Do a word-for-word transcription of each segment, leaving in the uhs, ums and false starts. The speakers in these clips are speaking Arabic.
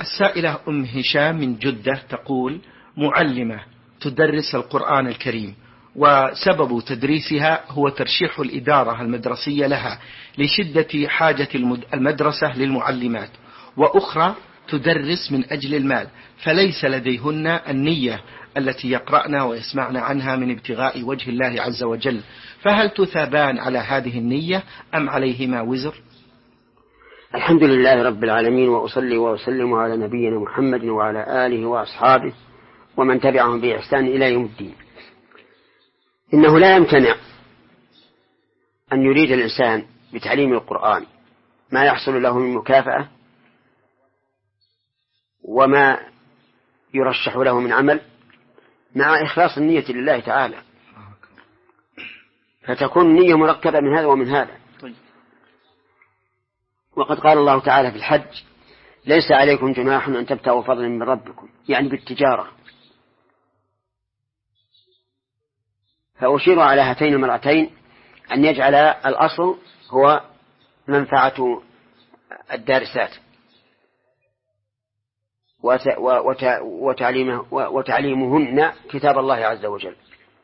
السائلة أم هشام من جدة تقول: معلمة تدرس القرآن الكريم، وسبب تدريسها هو ترشيح الإدارة المدرسية لها لشدة حاجة المدرسة للمعلمات، وأخرى تدرس من أجل المال، فليس لديهن النية التي يقرأن ويسمعن عنها من ابتغاء وجه الله عز وجل، فهل تثابان على هذه النية أم عليهما وزر؟ الحمد لله رب العالمين، وأصلي وأسلم على نبينا محمد وعلى آله وأصحابه ومن تبعهم بإحسان إلى يوم الدين. إنه لا يمتنع أن يريد الإنسان بتعليم القرآن ما يحصل له من مكافأة وما يرشح له من عمل، مع إخلاص النية لله تعالى، فتكون النية مركبة من هذا ومن هذا. وقد قال الله تعالى في الحج: ليس عليكم جناح أن تبتغوا فضلا من ربكم، يعني بالتجارة. فأشير على هاتين المرأتين أن يجعل الأصل هو منفعة الدارسات وتعليمه وتعليمهن كتاب الله عز وجل،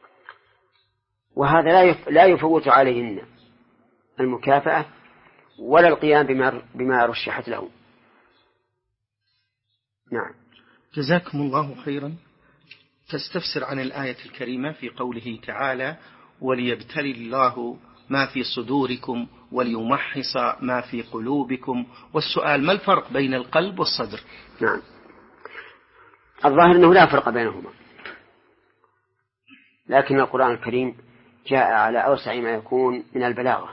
وهذا لا يفوت عليهن المكافأة ولا القيام بما, بما رشحت له. نعم. جزاكم الله خيرا. تستفسر عن الآية الكريمة في قوله تعالى: وليبتلي الله ما في صدوركم وليمحص ما في قلوبكم، والسؤال: ما الفرق بين القلب والصدر؟ نعم، الظاهر أنه لا فرق بينهما، لكن القرآن الكريم جاء على أوسع ما يكون من البلاغة،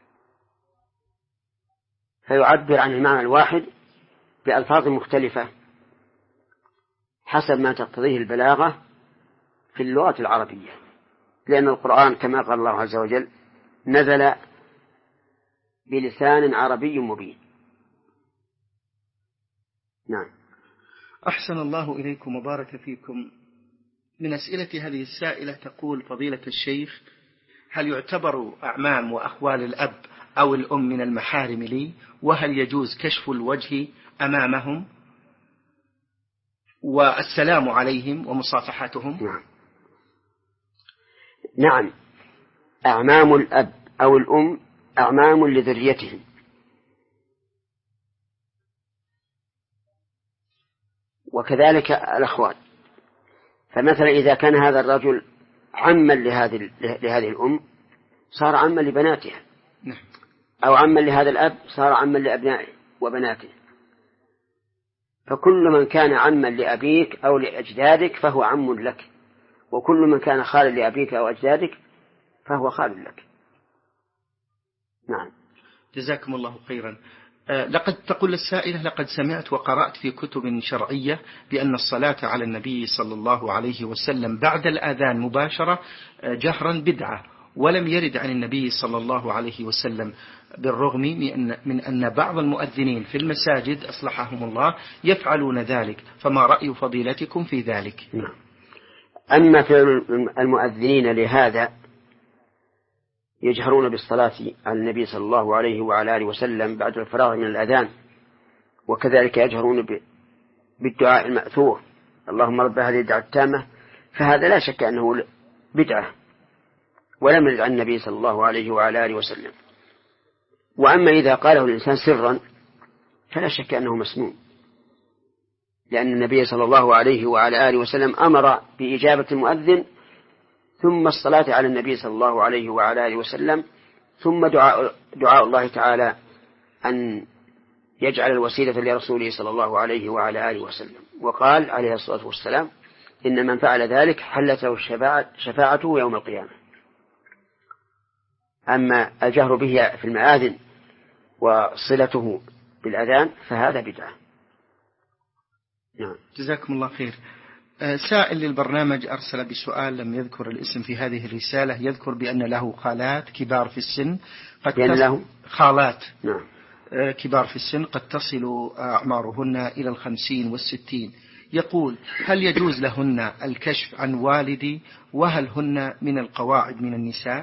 فيعبر عن المعنى الواحد بألفاظ مختلفة حسب ما تقتضيه البلاغة في اللغة العربية، لأن القرآن كما قال الله عز وجل نزل بلسان عربي مبين. نعم. أحسن الله إليكم وبارك فيكم. من أسئلة هذه السائلة تقول: فضيلة الشيخ، هل يعتبر أعمام وأخوال الأب أو الأم من المحارم لي؟ وهل يجوز كشف الوجه أمامهم والسلام عليهم ومصافحتهم؟ نعم. نعم، أعمام الأب أو الأم أعمام لذريتهم، وكذلك الأخوال. فمثلا إذا كان هذا الرجل عما لهذه لهذه الأم صار عما لبناتها، أو عما لهذا الأب صار عما لأبنائه وبناته. فكل من كان عما لأبيك أو لأجدادك فهو عم لك، وكل من كان خالا لأبيك أو أجدادك فهو خال لك. نعم. جزاكم الله خيرا. لقد تقول السائلة: لقد سمعت وقرأت في كتب شرعية بأن الصلاة على النبي صلى الله عليه وسلم بعد الآذان مباشرة جهرا بدعة، ولم يرد عن النبي صلى الله عليه وسلم، بالرغم من أن بعض المؤذنين في المساجد أصلحهم الله يفعلون ذلك، فما رأي فضيلتكم في ذلك؟ نعم. أما في المؤذنين لهذا يجهرون بالصلاة على النبي صلى الله عليه وعلى آله وسلم بعد الفراغ من الأذان، وكذلك يجهرون بالدعاء المأثور: اللهم رب هذه الدعوة التامة، فهذا لا شك أنه بدعة ولم يرد عن النبي صلى الله عليه وعلى آله وسلم. وأما إذا قاله الإنسان سرا فلا شك أنه مسنون، لأن النبي صلى الله عليه وعلى آله وسلم أمر بإجابة المؤذن ثم الصلاة على النبي صلى الله عليه وعلى آله وسلم، ثم دعاء, دعاء الله تعالى أن يجعل الوسيلة لرسوله صلى الله عليه وعلى آله وسلم. وقال عليه الصلاة والسلام: إن من فعل ذلك حلت له شفاعته يوم القيامة. أما الجهر به في المآذن وصلته بالأذان فهذا بدعة. نعم. جزاكم الله خير. سائل للبرنامج أرسل بسؤال لم يذكر الاسم في هذه الرسالة، يذكر بأن له خالات كبار في السن قد بأن له خالات نعم. كبار في السن قد تصل أعمارهن إلى الخمسين والستين. يقول: هل يجوز لهن الكشف عن والدي؟ وهل هن من القواعد من النساء؟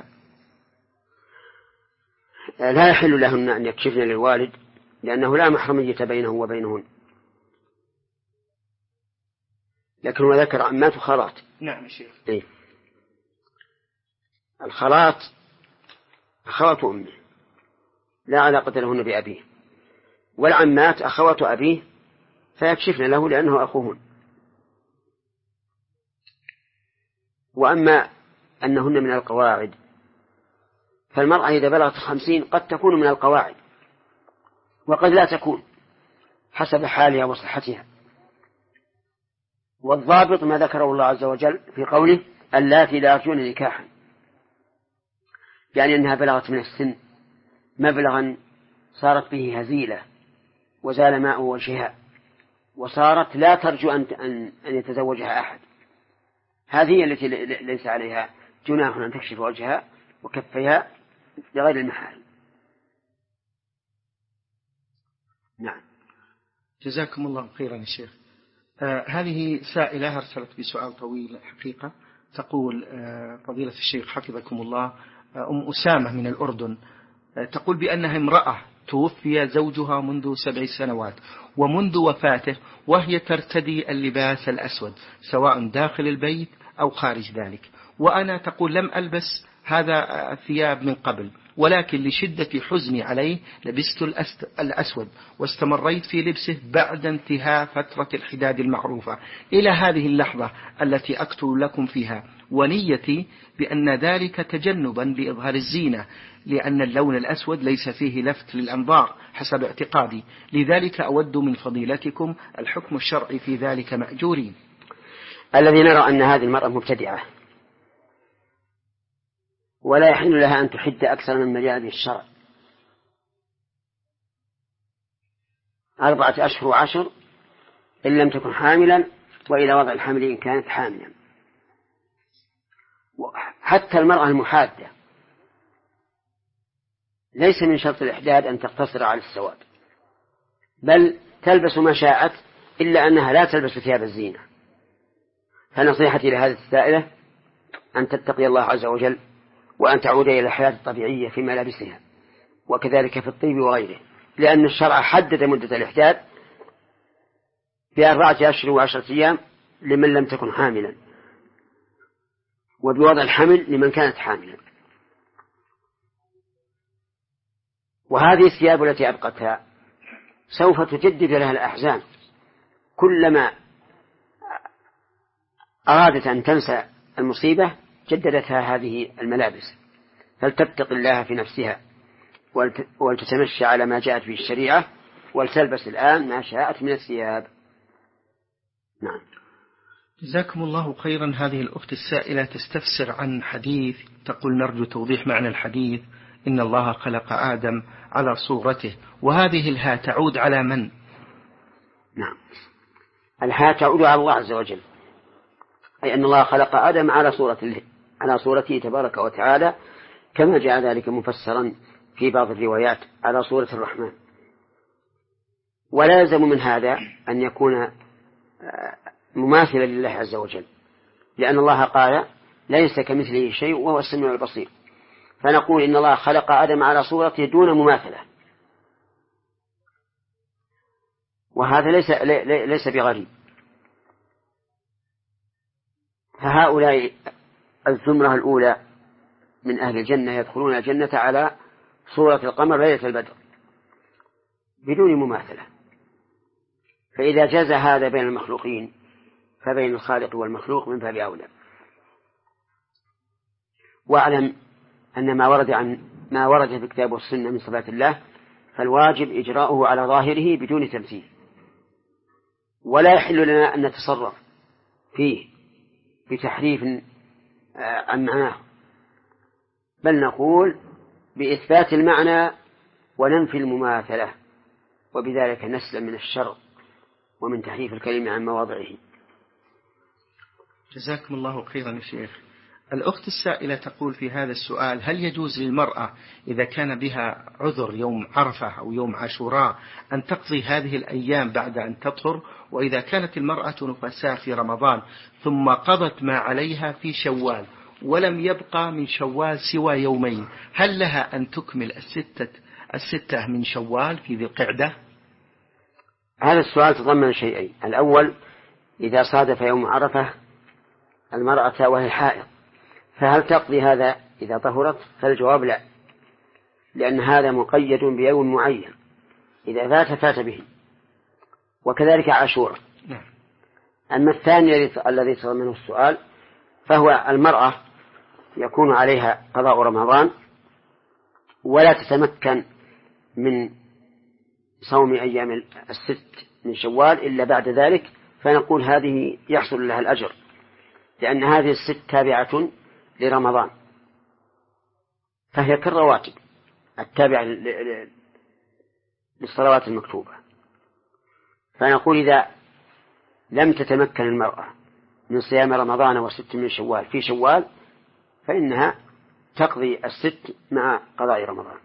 لا يحل لهن أن يكشفن للوالد، لأنه لا محرمية بينه وبينهن، لكن هو ذكر عمات وخالات. نعم يا شيخ. إيه؟ الخالات أخوات أمه لا علاقة لهن بأبيه، والعمات أخوات أبيه فيكشفن له لأنه أخوهن. وأما أنهن من القواعد فالمرأة إذا بلغت خمسين قد تكون من القواعد وقد لا تكون حسب حالها وصحتها. والضابط ما ذكره الله عز وجل في قوله اللاتي لا يرجون نكاحا، يعني أنها بلغت من السن مبلغا صارت به هزيلة وزال ماء وجهها وصارت لا ترجو أن أن يتزوجها أحد، هذه التي ليس عليها جناح أن تكشف وجهها وكفيها لغير المحارم. نعم. جزاكم الله خيرا يا شيخ. آه هذه سائلة أرسلت بسؤال طويل حقيقة، تقول آه فضيلة الشيخ حفظكم الله، آه أم أسامة من الأردن، آه تقول بأنها امرأة توفي زوجها منذ سبع سنوات، ومنذ وفاته وهي ترتدي اللباس الأسود سواء داخل البيت أو خارج ذلك، وأنا تقول لم ألبس هذا الثياب من قبل، ولكن لشدة حزني عليه لبست الأسود واستمريت في لبسه بعد انتهاء فترة الحداد المعروفة إلى هذه اللحظة التي أكتب لكم فيها، ونيتي بأن ذلك تجنبا لإظهار الزينة، لأن اللون الأسود ليس فيه لفت للأنظار حسب اعتقادي، لذلك أود من فضيلتكم الحكم الشرعي في ذلك مأجورين. الذي نرى أن هذه المرأة مبتدعة ولا يحل لها أن تحد أكثر من مجال الشرع، أربعة أشهر وعشر إن لم تكن حاملا، وإلى وضع الحمل إن كانت حاملا. حتى المرأة المحادة ليس من شرط الإحداد أن تقتصر على السواد، بل تلبس ما شاءت إلا أنها لا تلبس ثياب الزينة. فنصيحتي لهذه السائلة أن تتقي الله عز وجل وأن تعود إلى الحياة الطبيعية في ملابسها، وكذلك في الطيب وغيره، لأن الشرع حدد مدة الإحداد بأربعة أشهر وعشرة أيام لمن لم تكن حاملا، وبوضع الحمل لمن كانت حاملا. وهذه الثياب التي أبقتها سوف تجدد لها الأحزان، كلما أرادت أن تنسى المصيبة جددتها هذه الملابس، فلتتق الله في نفسها ولتتمشى على ما جاءت به الشريعة، ولتلبس الآن ما شاءت من الثياب. نعم. جزاكم الله خيرا. هذه الأخت السائلة تستفسر عن حديث، تقول نرجو توضيح معنى الحديث إن الله خلق آدم على صورته، وهذه الهاء تعود على من؟ نعم، الهاء تعود على الله عز وجل، أي أن الله خلق آدم على صورته على صورته تبارك وتعالى، كما جاء ذلك مفسرا في بعض الروايات على صورة الرحمن. ولا يلزم من هذا أن يكون مماثلا لله عز وجل، لأن الله قال ليس كمثله شيء وهو السميع البصير، فنقول إن الله خلق آدم على صورته دون مماثلة، وهذا ليس ليس بغريب. فهؤلاء الزمرة الأولى من أهل الجنة يدخلون الجنة على صورة القمر ليلة البدر بدون مماثلة، فإذا جاز هذا بين المخلوقين فبين الخالق والمخلوق من باب أولى. واعلم أن ما ورد عن ما ورد في الكتاب والسنة من صفات الله فالواجب إجراؤه على ظاهره بدون تمثيل، ولا يحل لنا أن نتصرف فيه بتحريف عن معناه، بل نقول بإثبات المعنى وننفي المماثلة، وبذلك نسلم من الشر ومن تحريف الكلمة عن مواضعه. جزاكم الله خيرا يا شيخ. الأخت السائلة تقول في هذا السؤال: هل يجوز للمرأة إذا كان بها عذر يوم عرفة أو يوم عاشوراء أن تقضي هذه الأيام بعد أن تطهر؟ وإذا كانت المرأة نفساء في رمضان ثم قضت ما عليها في شوال ولم يبقى من شوال سوى يومين، هل لها أن تكمل الستة, الستة من شوال في ذي القعدة؟ هذا السؤال تضمن شيئين: الأول إذا صادف يوم عرفة المرأة وهي حائض، فهل تقضي هذا إذا طهرت؟ فالجواب لا، لأن هذا مقيد بيوم معين، إذا فات فات به. وكذلك عاشوراء. أما الثاني الذي صار منه السؤال فهو المرأة يكون عليها قضاء رمضان ولا تتمكن من صوم أيام الست من شوال إلا بعد ذلك، فنقول هذه يحصل لها الأجر، لأن هذه الست تابعة لرمضان، فهي كالرواتب التابعة للصلوات المكتوبة. فنقول إذا لم تتمكن المرأة من صيام رمضان وست من شوال في شوال فإنها تقضي الست مع قضاء رمضان.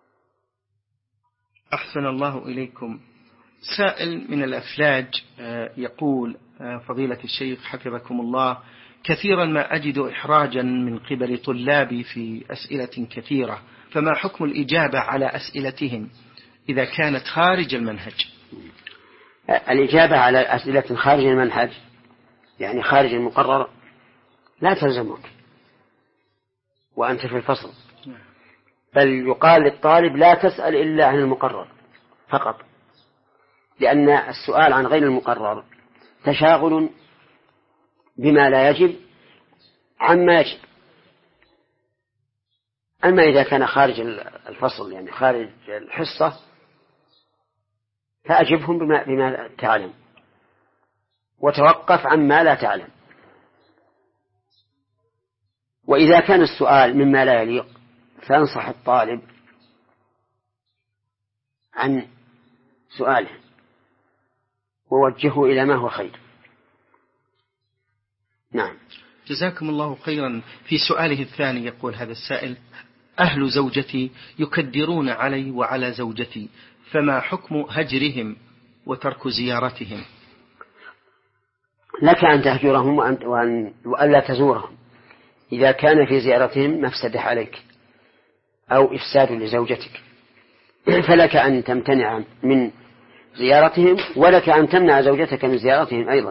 أحسن الله إليكم. سائل من الأفلاج يقول: فضيلة الشيخ حفظكم الله، كثيرا ما أجد إحراجا من قبل طلابي في أسئلة كثيرة، فما حكم الإجابة على أسئلتهم إذا كانت خارج المنهج؟ الإجابة على أسئلة خارج المنهج يعني خارج المقرر لا تلزمك وأنت في الفصل، بل يقال للطالب لا تسأل إلا عن المقرر فقط، لأن السؤال عن غير المقرر تشاغل بما لا يجب عما يجب. أما إذا كان خارج الفصل يعني خارج الحصة فأجبهم بما, بما تعلم وتوقف عما لا تعلم. وإذا كان السؤال مما لا يليق فأنصح الطالب عن سؤاله ووجهه إلى ما هو خير. نعم. جزاكم الله خيرا. في سؤاله الثاني يقول هذا السائل: أهل زوجتي يكدرون علي وعلى زوجتي، فما حكم هجرهم وترك زيارتهم؟ لك أن تهجرهم وأن وألا تزورهم إذا كان في زيارتهم مفسدة عليك أو إفساد لزوجتك، فلك أن تمتنع من زيارتهم، ولك أن تمنع زوجتك من زيارتهم أيضا.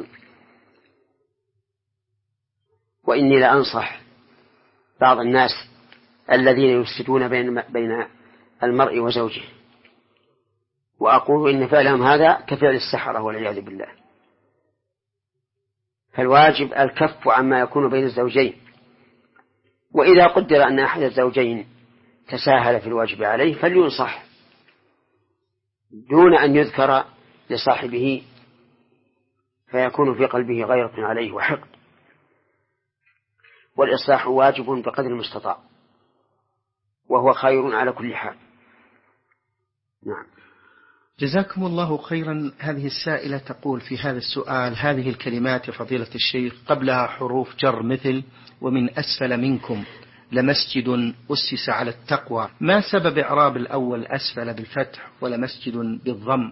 وإني لأنصح بعض الناس الذين يفسدون بين بين المرء وزوجه، وأقول إن فعلهم هذا كفعل السحرة والعياذ بالله. فالواجب الكف عما يكون بين الزوجين، وإذا قدر أن أحد الزوجين تساهل في الواجب عليه فلينصح دون أن يذكر لصاحبه فيكون في قلبه غيرة عليه وحقد، والإصلاح واجب بقدر المستطاع وهو خير على كل حال. نعم. جزاكم الله خيرا. هذه السائلة تقول في هذا السؤال: هذه الكلمات يا فضيلة الشيخ قبلها حروف جر مثل ومن أسفل منكم لمسجد أسس على التقوى، ما سبب إعراب الأول أسفل بالفتح ولمسجد بالضم؟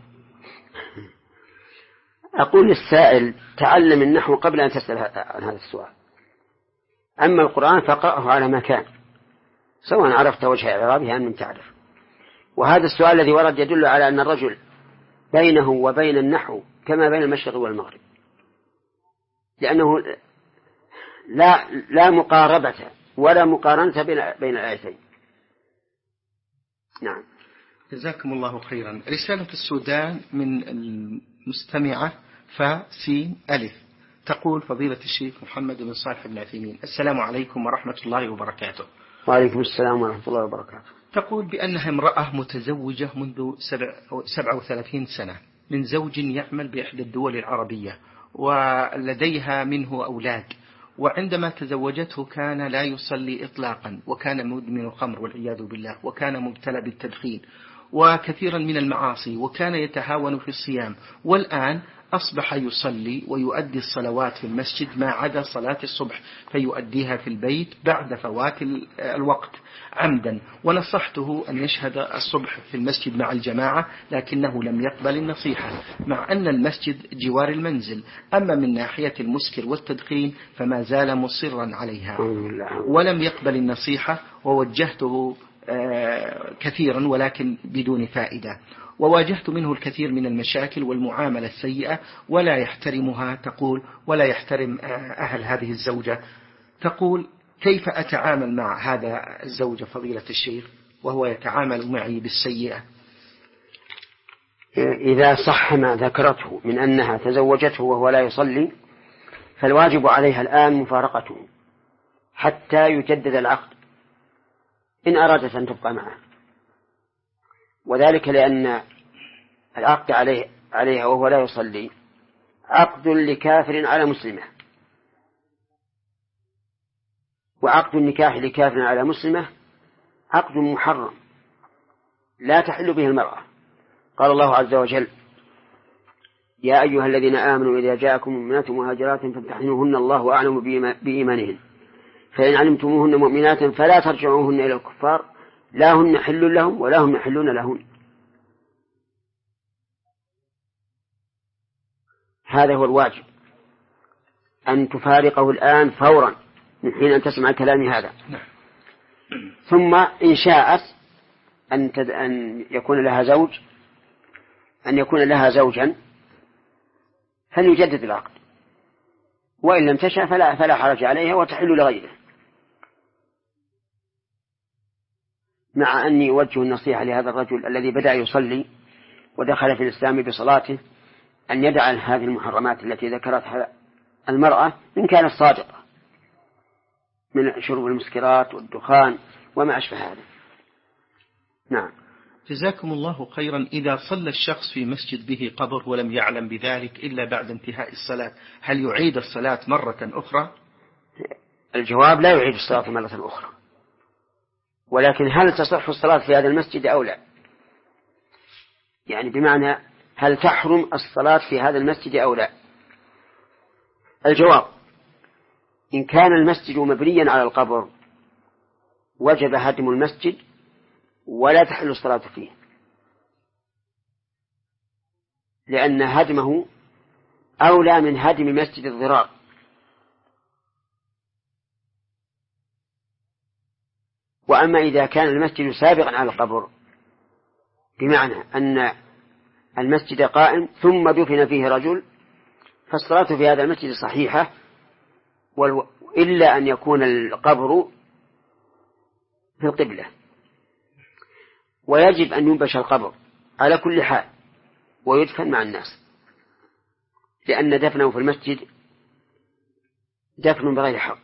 أقول للسائل: تعلم النحو قبل أن تسأل عن هذا السؤال، أما القرآن فقرأه على ما كان سواء عرفت وجه إعرابه أم لم تعرف. وهذا السؤال الذي ورد يدل على أن الرجل بينه وبين النحو كما بين المشرق والمغرب، لأنه لا لا مقاربة ولا مقارنة بين بين الآيتين. نعم. جزاكم الله خيرا. رسالة السودان من المستمعة فسين ألف تقول: فضيلة الشيخ محمد بن صالح بن عثيمين، السلام عليكم ورحمة الله وبركاته. وعليكم السلام ورحمة الله وبركاته. تقول بأنها امرأة متزوجة منذ سبع وثلاثين سنة من زوج يعمل بإحدى الدول العربية ولديها منه أولاد، وعندما تزوجته كان لا يصلي إطلاقا، وكان مدمن الخمر والعياذ بالله، وكان مبتلى بالتدخين وكثيرا من المعاصي، وكان يتهاون في الصيام، والآن أصبح يصلي ويؤدي الصلوات في المسجد ما عدا صلاة الصبح فيؤديها في البيت بعد فوات الوقت عمدا. ونصحته أن يشهد الصبح في المسجد مع الجماعة لكنه لم يقبل النصيحة، مع أن المسجد جوار المنزل. أما من ناحية المسكر والتدخين فما زال مصرا عليها ولم يقبل النصيحة، ووجهته كثيرا ولكن بدون فائدة. وواجهت منه الكثير من المشاكل والمعاملة السيئة ولا يحترمها تقول ولا يحترم أهل هذه الزوجة. تقول كيف أتعامل مع هذا الزوجة فضيلة الشيخ وهو يتعامل معي بالسيئة؟ إذا صح ما ذكرته من أنها تزوجته وهو لا يصلي فالواجب عليها الآن مفارقته حتى يجدد العقد إن أرادت أن تبقى معه، وذلك لأن العقد عليه عليها وهو لا يصلي عقد لكافر على مسلمة، وعقد النكاح لكافر على مسلمة عقد محرم لا تحل به المرأة. قال الله عز وجل: يا أيها الذين آمنوا إذا جاءكم مؤمنات مهاجرات فامتحنوهن الله أعلم بإيمانهن فإن علمتموهن مؤمنات فلا ترجعوهن إلى الكفار لا هن حل لهم ولا هم يحلون لهن. هذا هو الواجب، أن تفارقه الآن فورا من حين أن تسمع كلامي هذا. ثم إن شاءت أن, تد... أن يكون لها زوج أن يكون لها زوجا فليجدد العقد، وإن لم تشاء فلا, فلا حرج عليها وتحل لغيره. مع أني أوجه النصيحة لهذا الرجل الذي بدأ يصلي ودخل في الإسلام بصلاته أن يدع هذه المحرمات التي ذكرتها المرأة إن كانت صادقة من شرب المسكرات والدخان وما أشبه هذا. نعم. جزاكم الله خيرا. إذا صلى الشخص في مسجد به قبر ولم يعلم بذلك إلا بعد انتهاء الصلاة هل يعيد الصلاة مرة أخرى؟ الجواب: لا يعيد الصلاة مرة أخرى، ولكن هل تصح الصلاة في هذا المسجد أو لا؟ يعني بمعنى هل تحرم الصلاة في هذا المسجد أو لا؟ الجواب: إن كان المسجد مبنيا على القبر وجب هدم المسجد ولا تحل الصلاة فيه، لأن هدمه أولى من هدم مسجد الضرار. وأما إذا كان المسجد سابقا على القبر بمعنى أن المسجد قائم ثم دفن فيه رجل فالصلاة في هذا المسجد صحيحة، إلا أن يكون القبر في القبلة، ويجب أن ينبش القبر على كل حال ويدفن مع الناس، لأن دفنه في المسجد دفن بغير حق،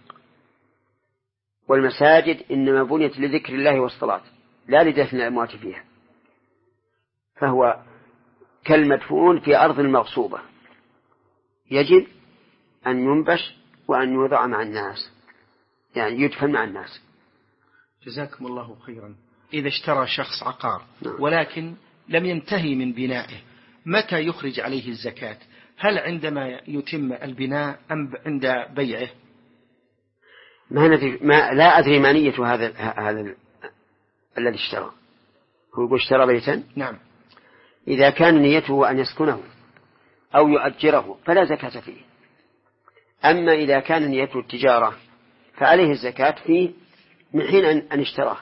والمساجد إنما بنيت لذكر الله والصلاة لا لدفن الأموات فيها، فهو كالمدفون في أرض مغصوبة يجب أن ينبش وأن يوضع مع الناس، يعني يدفن مع الناس. جزاكم الله خيرا. إذا اشترى شخص عقار ولكن لم ينتهي من بنائه متى يخرج عليه الزكاة؟ هل عندما يتم البناء أم عند بيعه؟ ما ندري، ما لا أدري ما نية هذا هذا الذي اشترى. هو يقول اشترى بيتا. نعم. إذا كان نيته أن يسكنه أو يؤجره فلا زكاة فيه. أما إذا كان نيته التجارة فعليه الزكاة فيه من حين أن اشتراه،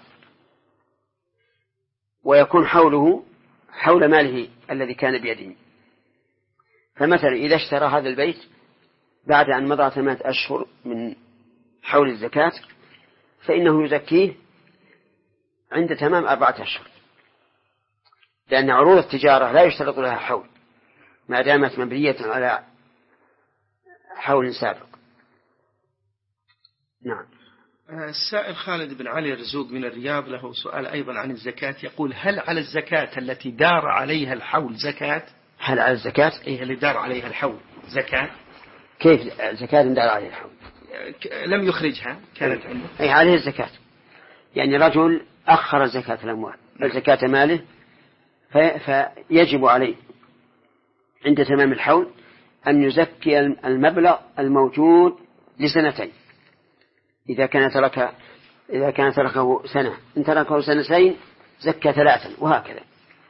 ويكون حوله حول ماله الذي كان بيده. فمثلا إذا اشترى هذا البيت بعد أن مضى ثمانية أشهر من حول الزكاة فإنه يزكيه عند تمام أربعة أشهر، لأن عروض التجارة لا يشترط لها حول ما دامت مبنية على حول سابق. نعم. السائل خالد بن علي الرزوق من الرياض له سؤال أيضا عن الزكاة، يقول: هل على الزكاة التي دار عليها الحول زكاة؟ هل على الزكاة إيه اللي دار عليها الحول زكاة؟ كيف زكاة دار عليها الحول؟ لم يخرجها كانت عنده. أي عليه الزكاة، يعني رجل أخر زكاة الأموال زكاة ماله فيجب عليه عند تمام الحول أن يزكي المبلغ الموجود لسنتين. إذا كان ترك إذا كان تركه سنة، إن تركه سنتين زكى ثلاثا، وهكذا.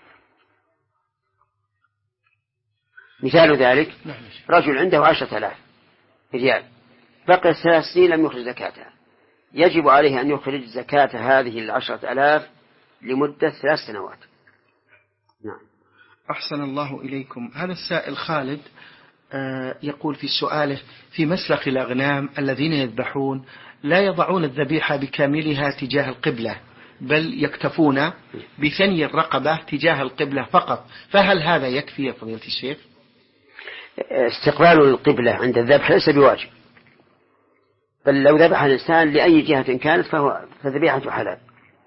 مثال ذلك رجل عنده عشرة آلاف ريال بقي ثلاث سنين لم يخرج زكاتها، يجب عليه أن يخرج زكاة هذه العشرة آلاف لمدة ثلاث سنوات. نعم. أحسن الله إليكم. هذا السائل خالد يقول في سؤاله: في مسلخ الأغنام الذين يذبحون لا يضعون الذبيحة بكاملها تجاه القبلة، بل يكتفون بثني الرقبة تجاه القبلة فقط، فهل هذا يكفي يا فضيلة الشيخ؟ استقبال القبلة عند الذبح ليس بواجب، بل لو ذبح الإنسان لأي جهة كانت فهو فذبيحة حلال،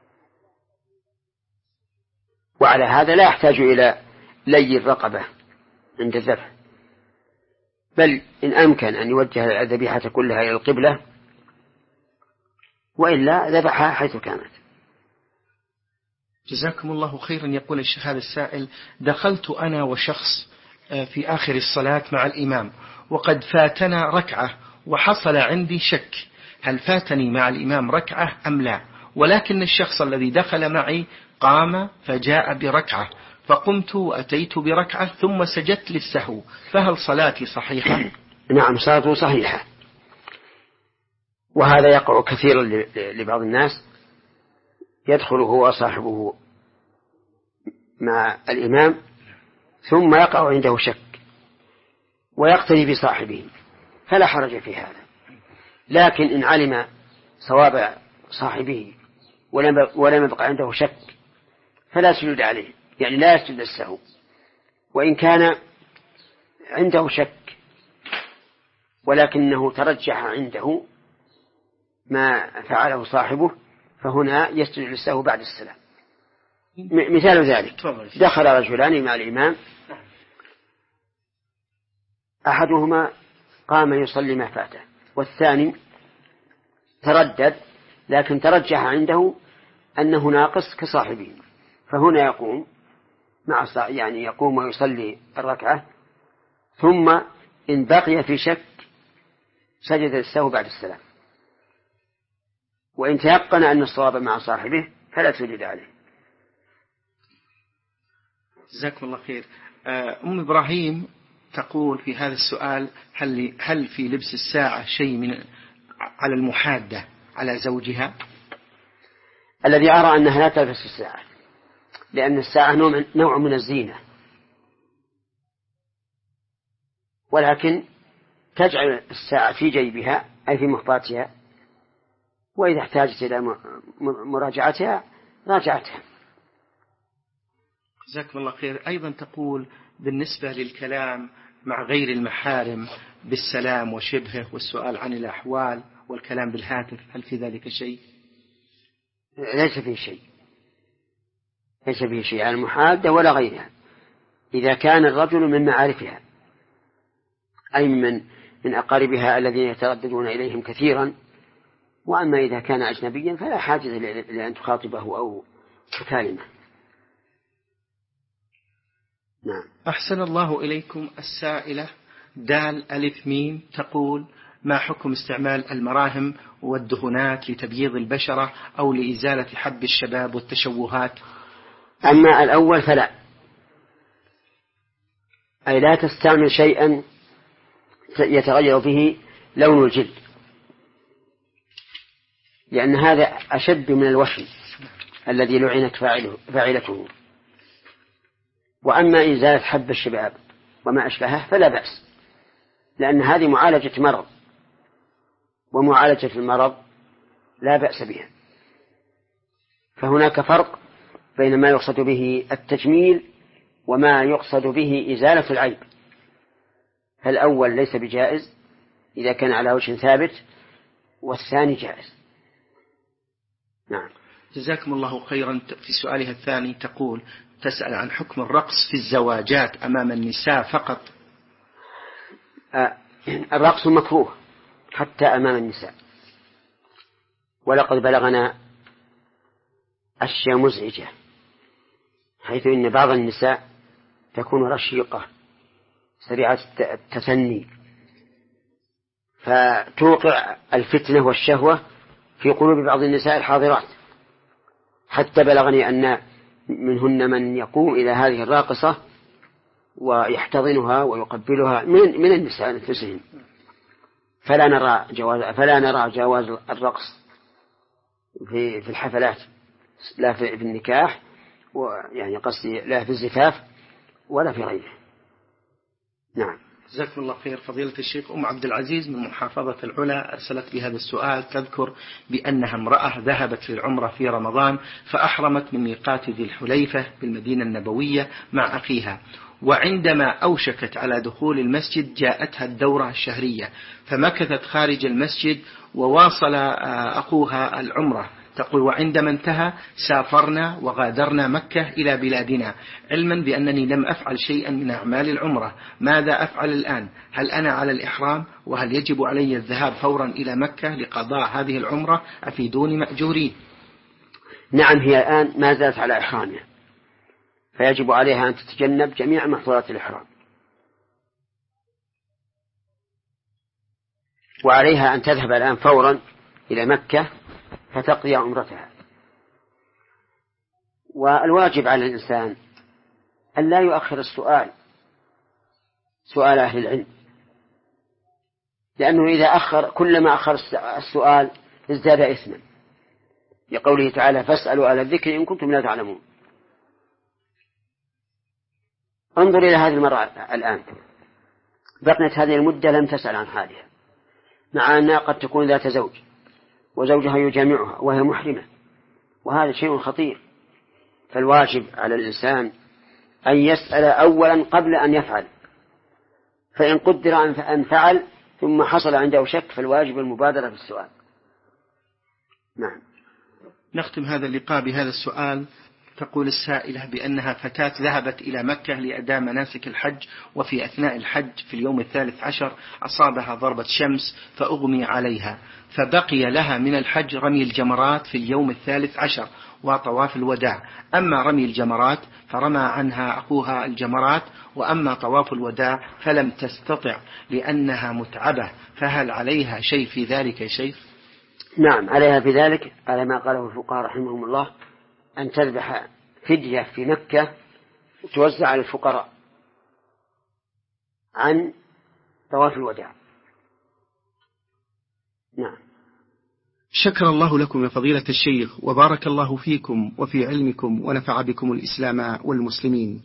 وعلى هذا لا يحتاج إلى لي الرقبة عند الذبح، بل إن أمكن أن يوجه الذبيحة كلها إلى القبلة، وإلا ذبحها حيث كانت. جزاكم الله خيرا. يقول الشيخ هذا السائل: دخلت أنا وشخص في آخر الصلاة مع الإمام، وقد فاتنا ركعة، وحصل عندي شك هل فاتني مع الإمام ركعة أم لا، ولكن الشخص الذي دخل معي قام فجاء بركعة، فقمت وأتيت بركعة ثم سجدت للسهو، فهل صلاتي صحيحة؟ نعم، صلاته صحيحة. وهذا يقع كثيرا لبعض الناس، يدخل هو وصاحبه مع الإمام ثم يقع عنده شك ويقتدي بصاحبه، فلا حرج في هذا. لكن إن علم صواب صاحبه ولم يبقى عنده شك فلا سجود عليه، يعني لا يسجد السهو. وإن كان عنده شك ولكنه ترجح عنده ما فعله صاحبه، فهنا يسجد للسهو بعد السلام. مثال ذلك: دخل رجلان مع الإمام، أحدهما قام يصلي ما فاته، والثاني تردد لكن ترجح عنده أنه ناقص كصاحبه، فهنا يقوم مع يعني يقوم ويصلي الركعة، ثم إن بقي في شك سجد السهو بعد السلام، وإن تيقن أن الصواب مع صاحبه فلا سجد عليه. جزاكم الله خير. أم إبراهيم تقول في هذا السؤال: هل هل في لبس الساعة شيء من على المحادة على زوجها؟ الذي أرى أنها لا تلبس الساعة، لأن الساعة نوع من الزينة، ولكن تجعل الساعة في جيبها أي في مخباتها، وإذا احتاجت إلى مراجعتها راجعتها. جزاكم الله خير. أيضا تقول: بالنسبة للكلام مع غير المحارم بالسلام وشبهه والسؤال عن الأحوال والكلام بالهاتف، هل في ذلك شيء؟ ليس فيه شيء، ليس فيه شيء عن المحادة ولا غيرها، إذا كان الرجل من معارفها أي من من أقاربها الذين يترددون إليهم كثيرا. وأما إذا كان أجنبيا فلا حاجة لأن تخاطبه أو تكالمه. نعم. أحسن الله إليكم. السائلة دال ألف ميم تقول: ما حكم استعمال المراهم والدهونات لتبييض البشرة أو لإزالة حب الشباب والتشوهات؟ أما الأول فلا، أي لا تستعمل شيئا يتغير به لون الجلد، لأن هذا أشد من الوشم الذي لعنت فاعلته. وأما إزالة حب الشباب وما أشبهه فلا بأس، لأن هذه معالجة مرض، ومعالجة المرض لا بأس بها. فهناك فرق بين ما يقصد به التجميل وما يقصد به إزالة العيب. فالأول ليس بجائز إذا كان على وجه ثابت، والثاني جائز. نعم. جزاكم الله خيرا. في سؤالها الثاني تقول: تسأل عن حكم الرقص في الزواجات أمام النساء فقط. آه الرقص مكروه حتى أمام النساء، ولقد بلغنا أشياء مزعجة، حيث إن بعض النساء تكون رشيقة سريعة التثني، فتوقع الفتنة والشهوة في قلوب بعض النساء الحاضرات، حتى بلغني أن منهن من يقوم إلى هذه الراقصة ويحتضنها ويقبلها من من النساء أنفسهم. فلا نرى جواز فلا نرى جواز الرقص في في الحفلات، لا في النكاح، ويعني قصدي لا في الزفاف ولا في غيره. نعم. جزاكم الله خير فضيلة الشيخ. أم عبد العزيز من محافظة العلا أرسلت بهذا السؤال، تذكر بأنها امرأة ذهبت للعمرة في رمضان فأحرمت من ميقات ذي الحليفة بالمدينة النبوية مع أخيها، وعندما أوشكت على دخول المسجد جاءتها الدورة الشهرية فمكثت خارج المسجد وواصل أخوها العمرة. تقول وعندما انتهى سافرنا وغادرنا مكة إلى بلادنا علما بأنني لم أفعل شيئا من أعمال العمرة، ماذا أفعل الآن؟ هل أنا على الإحرام؟ وهل يجب علي الذهاب فورا إلى مكة لقضاء هذه العمرة؟ أفيدوني مأجورين. نعم، هي الآن ما زالت على إحرامها، فيجب عليها أن تتجنب جميع محظورات الإحرام، وعليها أن تذهب الآن فورا إلى مكة فتقضي عمرتها. والواجب على الإنسان أن لا يؤخر السؤال سؤال أهل العلم، لأنه إذا أخر كلما أخر السؤال ازداد إثما، لقوله تعالى فاسألوا أهل الذكر إن كنتم لا تعلمون. انظر إلى هذه المرأة الآن، بقيت هذه المدة لم تسأل عن حالها، مع أنها قد تكون ذات زوج وزوجها يجامعها وهي محرمة، وهذا شيء خطير. فالواجب على الإنسان أن يسأل أولا قبل أن يفعل، فإن قدر أن فعل ثم حصل عنده شك فالواجب المبادرة بالسؤال. نعم. نختم هذا اللقاء بهذا السؤال. تقول السائلة بأنها فتاة ذهبت إلى مكة لأداء مناسك الحج، وفي أثناء الحج في اليوم الثالث عشر أصابها ضربة شمس فأغمي عليها، فبقي لها من الحج رمي الجمرات في اليوم الثالث عشر وطواف الوداع. أما رمي الجمرات فرمى عنها أخوها الجمرات، وأما طواف الوداع فلم تستطع لأنها متعبة، فهل عليها شيء في ذلك يا شيخ؟ نعم، عليها في ذلك على ما قاله الفقهاء رحمهم الله، أن تذبح فدية في مكة وتوزع على الفقراء عن طواف الوداع. نعم. شكر الله لكم يا فضيلة الشيخ، وبارك الله فيكم وفي علمكم ونفع بكم الإسلام والمسلمين.